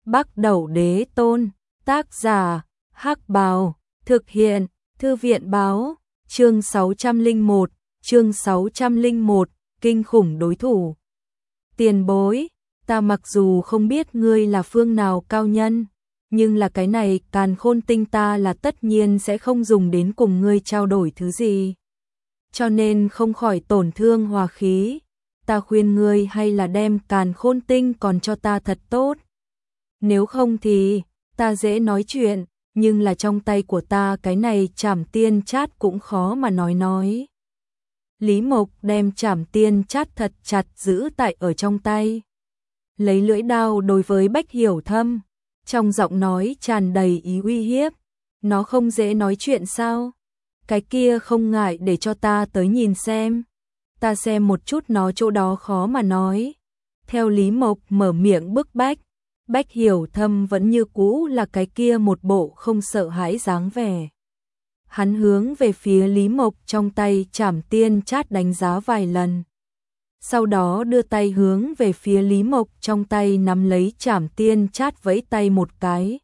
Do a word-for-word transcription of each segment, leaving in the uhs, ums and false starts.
Bắc Đẩu Đế Tôn, tác giả, Hắc Bào, thực hiện, Thư viện báo, chương sáu trăm lẻ một, chương sáu trăm lẻ một, kinh khủng đối thủ. Tiền bối, ta mặc dù không biết ngươi là phương nào cao nhân, nhưng là cái này Càn Khôn Tinh ta là tất nhiên sẽ không dùng đến cùng ngươi trao đổi thứ gì. Cho nên không khỏi tổn thương hòa khí, ta khuyên ngươi hay là đem Càn Khôn Tinh còn cho ta thật tốt. Nếu không thì, ta dễ nói chuyện, nhưng là trong tay của ta cái này Trảm Tiên Chát cũng khó mà nói nói. Lý Mộc đem Trảm Tiên Chát thật chặt giữ tại ở trong tay. Lấy lưỡi đao đối với Bách Hiểu Thâm, trong giọng nói tràn đầy ý uy hiếp. Nó không dễ nói chuyện sao? Cái kia không ngại để cho ta tới nhìn xem. Ta xem một chút nó chỗ đó khó mà nói. Theo Lý Mộc mở miệng bức bách, Bách Hiểu Thâm vẫn như cũ là cái kia một bộ không sợ hãi dáng vẻ. Hắn hướng về phía Lý Mộc trong tay Trảm Tiên Chát đánh giá vài lần. Sau đó đưa tay hướng về phía Lý Mộc trong tay nắm lấy Trảm Tiên Chát vẫy tay một cái.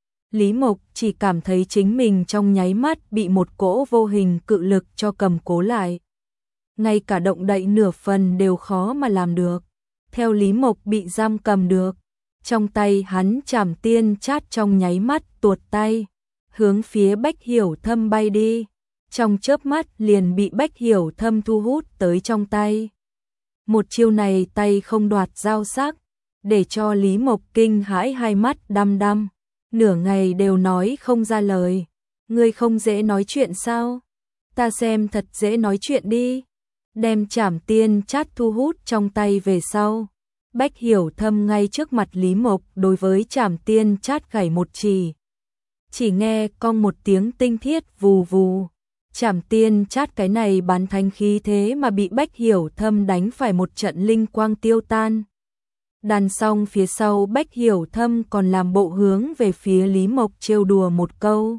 Lý Mộc chỉ cảm thấy chính mình trong nháy mắt bị một cỗ vô hình cự lực cho cầm cố lại. Ngay cả động đậy nửa phần đều khó mà làm được. Theo Lý Mộc bị giam cầm được, trong tay hắn Trảm Tiên Chát trong nháy mắt tuột tay, hướng phía Bách Hiểu Thâm bay đi. Trong chớp mắt liền bị Bách Hiểu Thâm thu hút tới trong tay. Một chiêu này tay không đoạt dao sắc, để cho Lý Mộc kinh hãi hai mắt đăm đăm, nửa ngày đều nói không ra lời. Ngươi không dễ nói chuyện sao? Ta xem thật dễ nói chuyện đi. Đem Trảm Tiên Chát thu hút trong tay về sau, Bách Hiểu Thâm ngay trước mặt Lý Mộc đối với Trảm Tiên Chát gảy một chỉ. Chỉ nghe cong một tiếng tinh thiết vù vù. Trảm Tiên Chát cái này bán thánh khí thế mà bị Bách Hiểu Thâm đánh phải một trận linh quang tiêu tan. Đàn xong phía sau Bách Hiểu Thâm còn làm bộ hướng về phía Lý Mộc trêu đùa một câu.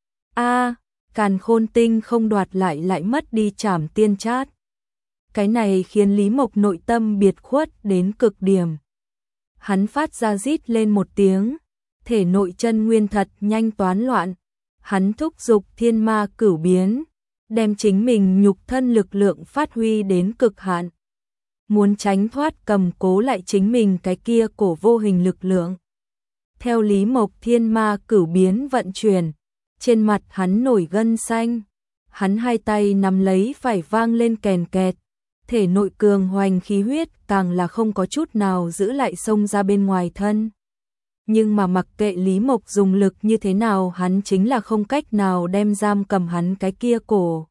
A, Càn Khôn Tinh không đoạt lại lại mất đi Trảm Tiên Chát. Cái này khiến Lý Mộc nội tâm biệt khuất đến cực điểm. Hắn phát ra rít lên một tiếng, thể nội chân nguyên thật nhanh toán loạn. Hắn thúc giục thiên ma cửu biến, đem chính mình nhục thân lực lượng phát huy đến cực hạn. Muốn tránh thoát cầm cố lại chính mình cái kia cổ vô hình lực lượng. Theo Lý Mộc thiên ma cửu biến vận chuyển, trên mặt hắn nổi gân xanh. Hắn hai tay nắm lấy phải vang lên kèn kẹt. Thể nội cường hoành khí huyết càng là không có chút nào giữ lại xông ra bên ngoài thân. Nhưng mà mặc kệ Lý Mộc dùng lực như thế nào, hắn chính là không cách nào đem giam cầm hắn cái kia cổ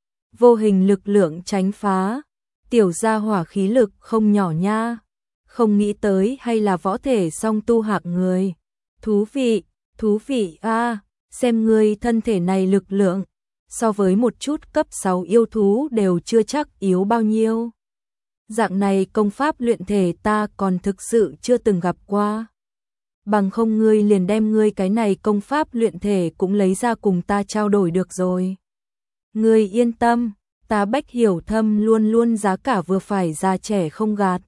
vô hình lực lượng tránh phá. Tiểu gia hỏa khí lực không nhỏ nha. Không nghĩ tới hay là võ thể song tu hạng người. Thú vị, thú vị a, à, xem ngươi thân thể này lực lượng so với một chút cấp sáu yêu thú đều chưa chắc yếu bao nhiêu. Dạng này công pháp luyện thể ta còn thực sự chưa từng gặp qua. Bằng không ngươi liền đem ngươi cái này công pháp luyện thể cũng lấy ra cùng ta trao đổi được rồi. Ngươi yên tâm, ta Bách Hiểu Thâm luôn luôn giá cả vừa phải, già trẻ không gạt.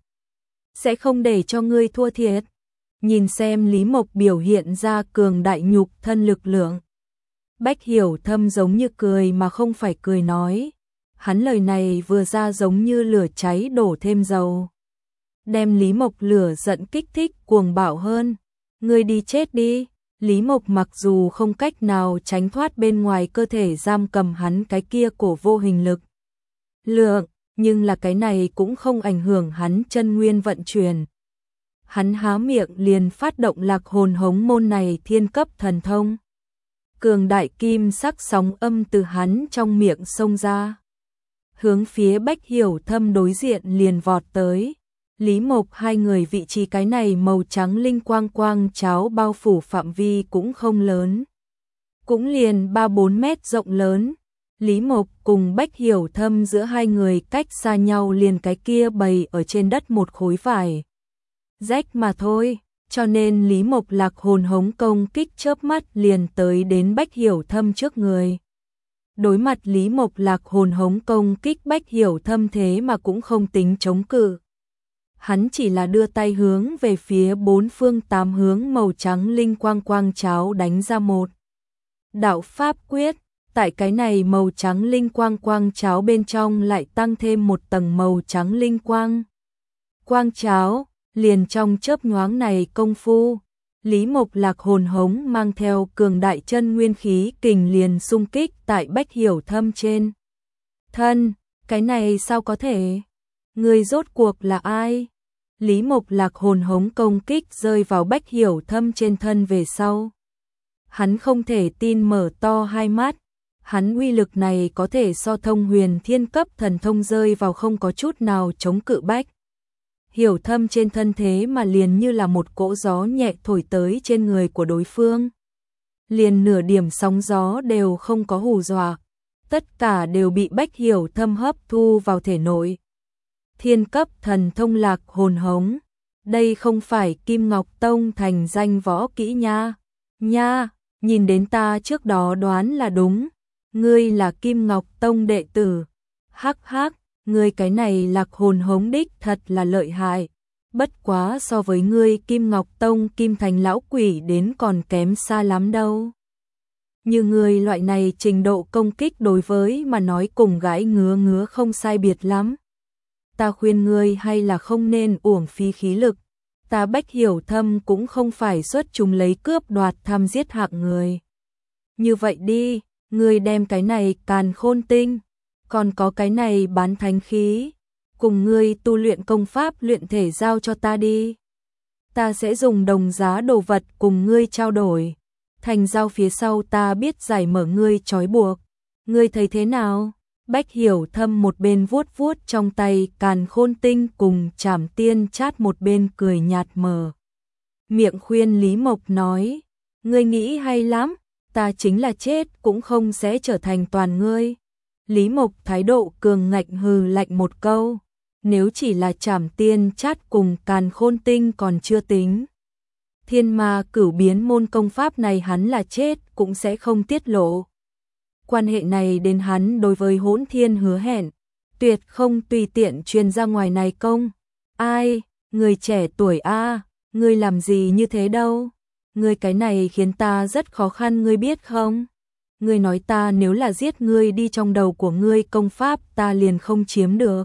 Sẽ không để cho ngươi thua thiệt. Nhìn xem Lý Mộc biểu hiện ra cường đại nhục thân lực lượng. Bách Hiểu Thâm giống như cười mà không phải cười nói. Hắn lời này vừa ra giống như lửa cháy đổ thêm dầu. Đem Lý Mộc lửa giận kích thích cuồng bạo hơn. Ngươi đi chết đi. Lý Mộc mặc dù không cách nào tránh thoát bên ngoài cơ thể giam cầm hắn cái kia cổ vô hình lực lượng, nhưng là cái này cũng không ảnh hưởng hắn chân nguyên vận chuyển. Hắn há miệng liền phát động Lạc Hồn Hống môn này thiên cấp thần thông. Cường đại kim sắc sóng âm từ hắn trong miệng xông ra, hướng phía Bách Hiểu Thâm đối diện liền vọt tới. Lý Mộc hai người vị trí cái này màu trắng linh quang quang cháo bao phủ phạm vi cũng không lớn, cũng liền ba bốn mét rộng lớn. Lý Mộc cùng Bách Hiểu Thâm giữa hai người cách xa nhau liền cái kia bày ở trên đất một khối vải rách mà thôi, cho nên Lý Mộc Lạc Hồn Hống công kích chớp mắt liền tới đến Bách Hiểu Thâm trước người. Đối mặt Lý Mộc Lạc Hồn Hống công kích, Bách Hiểu Thâm thế mà cũng không tính chống cự. hắn chỉ là đưa tay hướng về phía bốn phương tám hướng màu trắng linh quang quang cháo đánh ra một đạo pháp quyết, tại cái này màu trắng linh quang quang cháo bên trong lại tăng thêm một tầng màu trắng linh quang. Quang cháo, liền trong chớp nhoáng này công phu, Lý Mộc Lạc hồn hống mang theo cường đại chân nguyên khí kình liền xung kích tại Bách Hiểu Thâm trên thân, cái này sao có thể? Người rốt cuộc là ai? Lý Mộc Lạc hồn hống công kích rơi vào Bách Hiểu Thâm trên thân về sau. Hắn không thể tin mở to hai mắt, hắn uy lực này có thể so thông huyền thiên cấp thần thông rơi vào không có chút nào chống cự Bách Hiểu Thâm trên thân thế mà liền như là một cỗ gió nhẹ thổi tới trên người của đối phương. Liền nửa điểm sóng gió đều không có hù dọa, tất cả đều bị Bách Hiểu Thâm hấp thu vào thể nội. Thiên cấp thần thông lạc hồn hống, đây không phải Kim Ngọc Tông thành danh võ kỹ nha. Nha, nhìn đến ta trước đó đoán là đúng, ngươi là Kim Ngọc Tông đệ tử. Hắc hắc, ngươi cái này lạc hồn hống đích thật là lợi hại, bất quá so với ngươi Kim Ngọc Tông Kim Thành lão quỷ đến còn kém xa lắm đâu. Như ngươi loại này trình độ công kích đối với mà nói cùng gái ngứa ngứa không sai biệt lắm. Ta khuyên ngươi hay là không nên uổng phí khí lực, ta Bách Hiểu Thâm cũng không phải xuất chúng lấy cướp đoạt tham giết hạng người. Như vậy đi, ngươi đem cái này càn khôn tinh, còn có cái này bán thánh khí, cùng ngươi tu luyện công pháp luyện thể giao cho ta đi. Ta sẽ dùng đồng giá đồ vật cùng ngươi trao đổi, thành giao phía sau ta biết giải mở ngươi trói buộc. Ngươi thấy thế nào? Bách Hiểu Thâm một bên vuốt vuốt trong tay càn khôn tinh cùng Trảm Tiên Chát một bên cười nhạt mờ. Miệng khuyên Lý Mộc nói, ngươi nghĩ hay lắm, ta chính là chết cũng không sẽ trở thành toàn ngươi. Lý Mộc thái độ cường ngạnh hừ lạnh một câu, nếu chỉ là Trảm Tiên Chát cùng càn khôn tinh còn chưa tính. Thiên ma cửu biến môn công pháp này hắn là chết cũng sẽ không tiết lộ. Quan hệ này đến hắn đối với Hỗn Thiên hứa hẹn, tuyệt không tùy tiện truyền ra ngoài này công. Ai, người trẻ tuổi a, ngươi làm gì như thế đâu? Ngươi cái này khiến ta rất khó khăn ngươi biết không? Ngươi nói ta nếu là giết ngươi đi trong đầu của ngươi công pháp ta liền không chiếm được.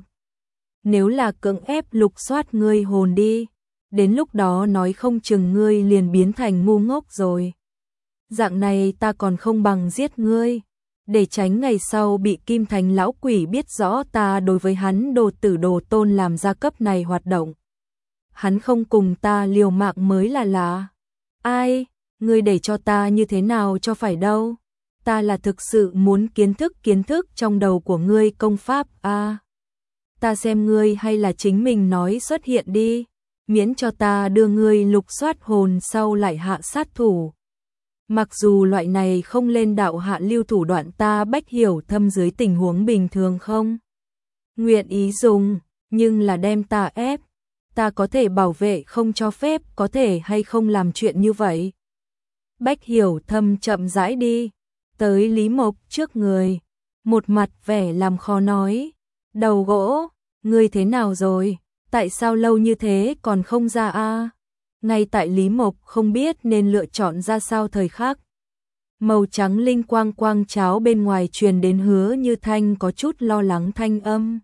Nếu là cưỡng ép lục soát ngươi hồn đi, đến lúc đó nói không chừng ngươi liền biến thành ngu ngốc rồi. Dạng này ta còn không bằng giết ngươi, để tránh ngày sau bị Kim Thành lão quỷ biết rõ ta đối với hắn đồ tử đồ tôn làm ra cấp này hoạt động. Hắn không cùng ta liều mạng mới là lạ. Ai, ngươi để cho ta như thế nào cho phải đâu? Ta là thực sự muốn kiến thức kiến thức trong đầu của ngươi công pháp a. À, ta xem ngươi hay là chính mình nói xuất hiện đi, miễn cho ta đưa ngươi lục soát hồn sau lại hạ sát thủ. Mặc dù loại này không lên đạo hạ lưu thủ đoạn ta Bách Hiểu Thâm dưới tình huống bình thường không nguyện ý dùng, nhưng là đem ta ép, ta có thể bảo vệ không cho phép có thể hay không làm chuyện như vậy. Bách Hiểu Thâm chậm rãi đi tới Lý Mộc trước người, một mặt vẻ làm khó nói, đầu gỗ, ngươi thế nào rồi, tại sao lâu như thế còn không ra a? Ngay tại Lý Mộc không biết nên lựa chọn ra sao thời khắc, màu trắng linh quang quang cháo bên ngoài truyền đến Hứa Như Thanh có chút lo lắng thanh âm.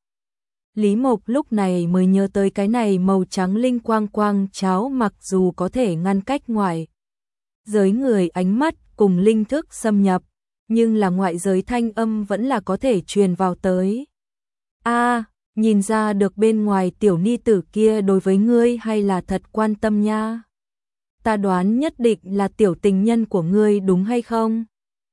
Lý Mộc lúc này mới nhớ tới cái này màu trắng linh quang quang cháo mặc dù có thể ngăn cách ngoài giới người ánh mắt cùng linh thức xâm nhập, nhưng là ngoại giới thanh âm vẫn là có thể truyền vào tới. A, à, nhìn ra được bên ngoài tiểu ni tử kia đối với ngươi hay là thật quan tâm nha. Ta đoán nhất định là tiểu tình nhân của ngươi đúng hay không?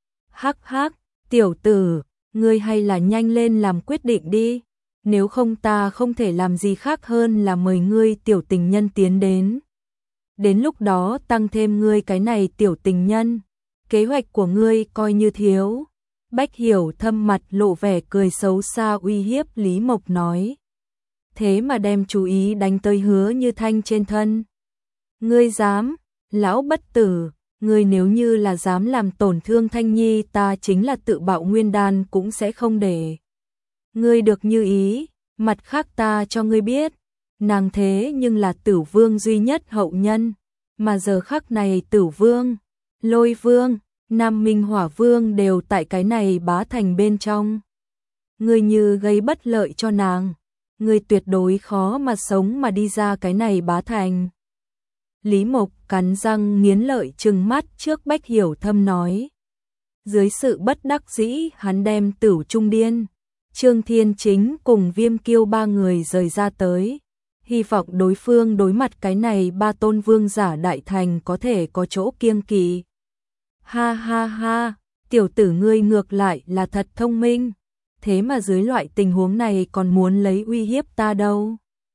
Hắc hắc, tiểu tử, ngươi hay là nhanh lên làm quyết định đi, nếu không ta không thể làm gì khác hơn là mời ngươi tiểu tình nhân tiến đến. Đến lúc đó tăng thêm ngươi cái này tiểu tình nhân, kế hoạch của ngươi coi như thiếu. Bách Hiểu Thâm mặt lộ vẻ cười xấu xa uy hiếp Lý Mộc nói. Thế mà đem chú ý đánh tới Hứa Như Thanh trên thân. Ngươi dám, lão bất tử, ngươi nếu như là dám làm tổn thương Thanh Nhi ta chính là tự bạo nguyên đan cũng sẽ không để. Ngươi được như ý, mặt khác ta cho ngươi biết, nàng thế nhưng là Tử Vương duy nhất hậu nhân, mà giờ khắc này Tử Vương, Lôi Vương, Nam Minh Hỏa Vương đều tại cái này bá thành bên trong. Ngươi như gây bất lợi cho nàng, ngươi tuyệt đối khó mà sống mà đi ra cái này bá thành. Lý Mộc cắn răng nghiến lợi trừng mắt trước Bách Hiểu Thâm nói. Dưới sự bất đắc dĩ hắn đem Tửu Trung Điên, Trương Thiên Chính cùng Viêm Kiêu ba người rời ra tới. Hy vọng đối phương đối mặt cái này ba tôn vương giả đại thành có thể có chỗ kiêng kỵ. Ha ha ha, tiểu tử ngươi ngược lại là thật thông minh, thế mà dưới loại tình huống này còn muốn lấy uy hiếp ta đâu.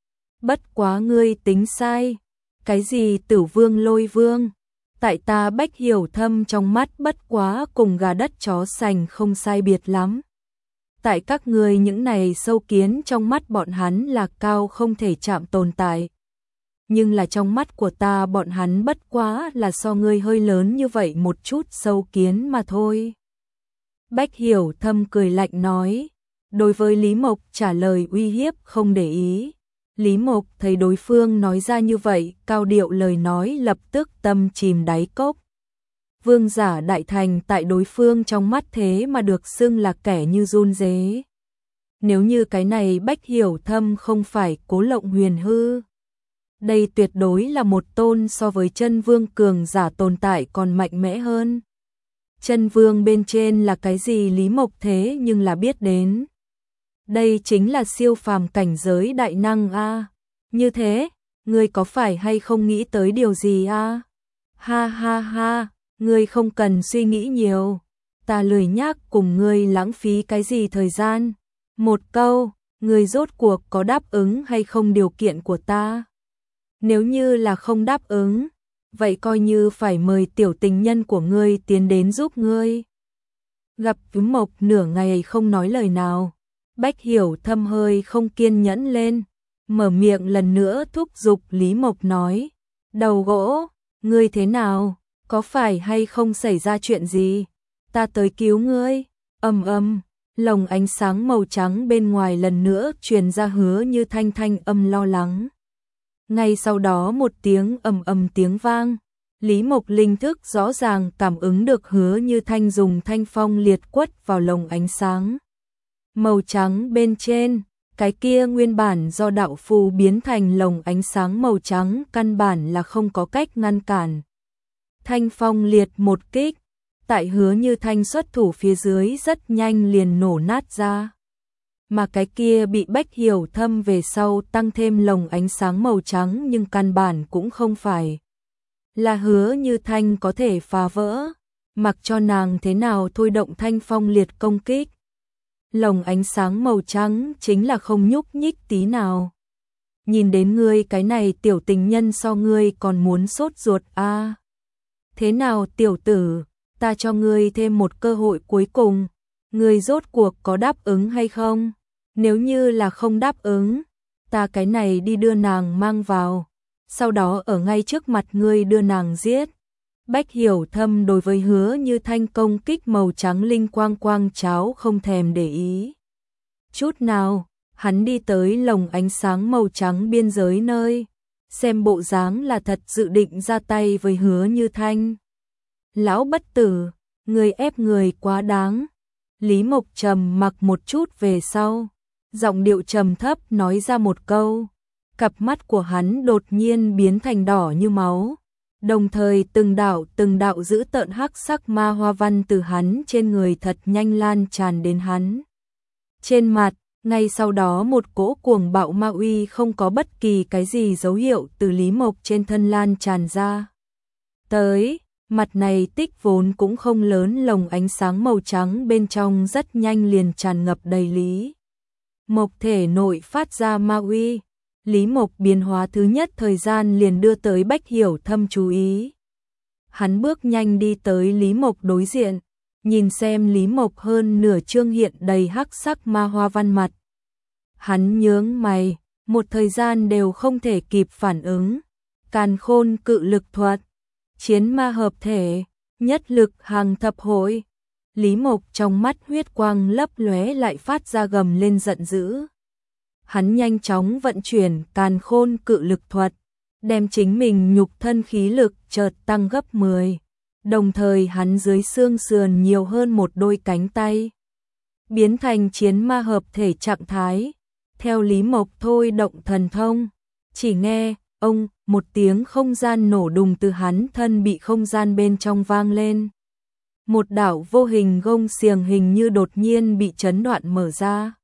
Bất quá ngươi tính sai, cái gì Tử Vương Lôi Vương, tại ta Bách Hiểu Thâm trong mắt bất quá cùng gà đất chó sành không sai biệt lắm. Tại các ngươi những này sâu kiến trong mắt bọn hắn là cao không thể chạm tồn tại. Nhưng là trong mắt của ta bọn hắn bất quá là so ngươi hơi lớn như vậy một chút sâu kiến mà thôi. Bách Hiểu Thâm cười lạnh nói, đối với Lý Mộc trả lời uy hiếp không để ý. Lý Mộc thấy đối phương nói ra như vậy, cao điệu lời nói lập tức tâm chìm đáy cốc. Vương giả đại thành tại đối phương trong mắt thế mà được xưng là kẻ như run rế. Nếu như cái này Bách Hiểu Thâm không phải Cố Lộng Huyền hư, đây tuyệt đối là một tôn so với chân vương cường giả tồn tại còn mạnh mẽ hơn. Chân vương bên trên là cái gì Lý Mộc thế nhưng là biết đến. Đây chính là siêu phàm cảnh giới đại năng a. Như thế, ngươi có phải hay không nghĩ tới điều gì a? Ha ha ha, ngươi không cần suy nghĩ nhiều. Ta lười nhác cùng ngươi lãng phí cái gì thời gian. Một câu, ngươi rốt cuộc có đáp ứng hay không điều kiện của ta? Nếu như là không đáp ứng, vậy coi như phải mời tiểu tình nhân của ngươi tiến đến giúp ngươi. Gặp Lý Mộc nửa ngày không nói lời nào, Bách Hiểu Thâm hơi không kiên nhẫn lên, mở miệng lần nữa thúc giục Lý Mộc nói, đầu gỗ, ngươi thế nào, có phải hay không xảy ra chuyện gì, ta tới cứu ngươi, ầm ầm, lồng ánh sáng màu trắng bên ngoài lần nữa truyền ra Hứa Như Thanh thanh âm lo lắng. Ngay sau đó một tiếng ầm ầm tiếng vang, Lý Mộc linh thức rõ ràng cảm ứng được Hứa Như Thanh dùng thanh phong liệt quất vào lồng ánh sáng màu trắng bên trên, cái kia nguyên bản do đạo phù biến thành lồng ánh sáng màu trắng căn bản là không có cách ngăn cản. Thanh phong liệt một kích, tại Hứa Như Thanh xuất thủ phía dưới rất nhanh liền nổ nát ra. Mà cái kia bị Bách Hiểu Thâm về sau tăng thêm lồng ánh sáng màu trắng nhưng căn bản cũng không phải là Hứa Như Thanh có thể phá vỡ, mặc cho nàng thế nào thôi động thanh phong liệt công kích. Lồng ánh sáng màu trắng chính là không nhúc nhích tí nào. Nhìn đến ngươi cái này tiểu tình nhân so ngươi còn muốn sốt ruột a. À. Thế nào tiểu tử, ta cho ngươi thêm một cơ hội cuối cùng, ngươi rốt cuộc có đáp ứng hay không? Nếu như là không đáp ứng, ta cái này đi đưa nàng mang vào, sau đó ở ngay trước mặt ngươi đưa nàng giết. Bách Hiểu Thâm đối với Hứa Như Thanh công kích màu trắng linh quang quang cháo không thèm để ý chút nào, hắn đi tới lồng ánh sáng màu trắng biên giới nơi, xem bộ dáng là thật dự định ra tay với Hứa Như Thanh. Lão bất tử, người ép người quá đáng. Lý Mộc trầm mặc một chút về sau, giọng điệu trầm thấp nói ra một câu, cặp mắt của hắn đột nhiên biến thành đỏ như máu. Đồng thời từng đạo từng đạo dữ tợn hắc sắc ma hoa văn từ hắn trên người thật nhanh lan tràn đến hắn trên mặt, ngay sau đó một cỗ cuồng bạo ma uy không có bất kỳ cái gì dấu hiệu từ Lý Mộc trên thân lan tràn ra. Tới, mặt này tích vốn cũng không lớn lồng ánh sáng màu trắng bên trong rất nhanh liền tràn ngập đầy Lý Mộc thể nội phát ra ma uy. Lý Mộc biến hóa thứ nhất thời gian liền đưa tới Bách Hiểu Thâm chú ý. Hắn bước nhanh đi tới Lý Mộc đối diện, nhìn xem Lý Mộc hơn nửa trương hiện đầy hắc sắc ma hoa văn mặt. Hắn nhướng mày, một thời gian đều không thể kịp phản ứng. Càn khôn cự lực thuật, chiến ma hợp thể, nhất lực hàng thập hội. Lý Mộc trong mắt huyết quang lấp lóe lại phát ra gầm lên giận dữ. hắn nhanh chóng vận chuyển Càn Khôn Cự Lực thuật, đem chính mình nhục thân khí lực chợt tăng gấp mười. Đồng thời hắn dưới xương sườn nhiều hơn một đôi cánh tay, biến thành chiến ma hợp thể trạng thái. Theo Lý Mộc thôi động thần thông, chỉ nghe ông một tiếng không gian nổ đùng từ hắn thân bị không gian bên trong vang lên. Một đạo vô hình gông xiềng hình như đột nhiên bị chấn đoạn mở ra.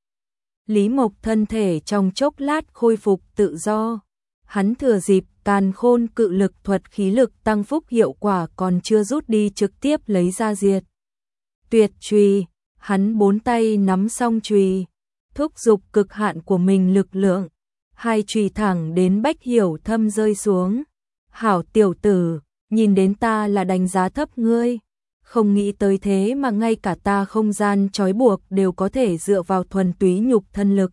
Lý Mộc thân thể trong chốc lát khôi phục tự do. Hắn thừa dịp Càn Khôn Cự Lực thuật khí lực tăng phúc hiệu quả còn chưa rút đi trực tiếp lấy ra diệt tuyệt chùy. Hắn bốn tay nắm song chùy, thúc giục cực hạn của mình lực lượng, hai chùy thẳng đến Bách Hiểu Thâm rơi xuống. Hảo tiểu tử, nhìn đến ta là đánh giá thấp ngươi, không nghĩ tới thế mà ngay cả ta không gian trói buộc đều có thể dựa vào thuần túy nhục thân lực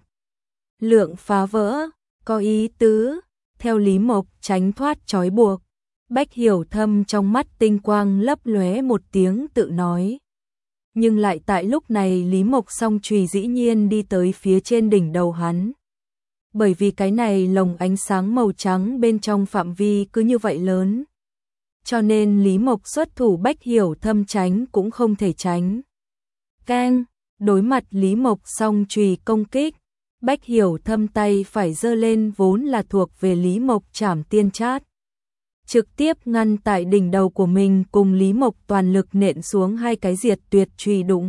lượng phá vỡ, có ý tứ. Theo Lý Mộc tránh thoát trói buộc, Bách Hiểu Thâm trong mắt tinh quang lấp lóe một tiếng tự nói. Nhưng lại tại lúc này Lý Mộc song chùy dĩ nhiên đi tới phía trên đỉnh đầu hắn. Bởi vì cái này lồng ánh sáng màu trắng bên trong phạm vi cứ như vậy lớn, cho nên Lý Mộc xuất thủ Bách Hiểu Thâm tránh cũng không thể tránh. Keng, đối mặt Lý Mộc song chùy công kích, Bách Hiểu Thâm tay phải giơ lên vốn là thuộc về Lý Mộc Trảm Tiên Chát, trực tiếp ngăn tại đỉnh đầu của mình, cùng Lý Mộc toàn lực nện xuống hai cái diệt tuyệt chùy đụng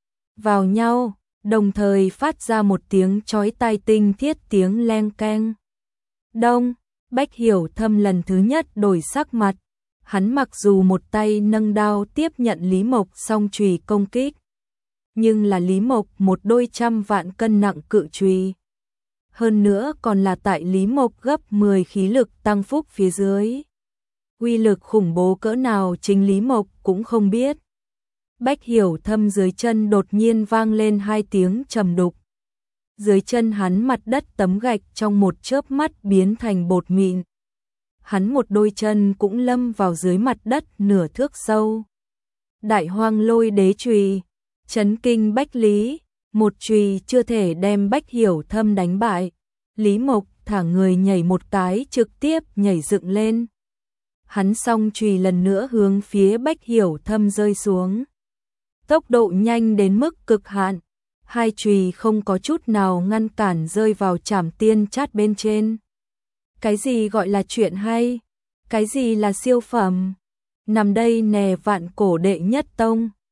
vào nhau, đồng thời phát ra một tiếng chói tai tinh thiết tiếng leng keng. Đông, Bách Hiểu Thâm lần thứ nhất đổi sắc mặt, hắn mặc dù một tay nâng đao tiếp nhận Lý Mộc song chùy công kích, nhưng là Lý Mộc một đôi trăm vạn cân nặng cự chùy, hơn nữa còn là tại Lý Mộc gấp mười khí lực tăng phúc phía dưới. Uy lực khủng bố cỡ nào chính Lý Mộc cũng không biết. Bách Hiểu Thâm dưới chân đột nhiên vang lên hai tiếng trầm đục. Dưới chân hắn mặt đất tấm gạch trong một chớp mắt biến thành bột mịn. Hắn một đôi chân cũng lâm vào dưới mặt đất nửa thước sâu. Đại Hoang Lôi Đế chùy, chấn kinh Bách Lý, một chùy chưa thể đem Bách Hiểu Thâm đánh bại. Lý Mộc thả người nhảy một cái trực tiếp nhảy dựng lên. Hắn song chùy lần nữa hướng phía Bách Hiểu Thâm rơi xuống. Tốc độ nhanh đến mức cực hạn, hai chùy không có chút nào ngăn cản rơi vào Trảm Tiên Chát bên trên. Cái gì gọi là chuyện hay? Cái gì là siêu phẩm? Nằm đây nè Vạn Cổ đệ nhất tông.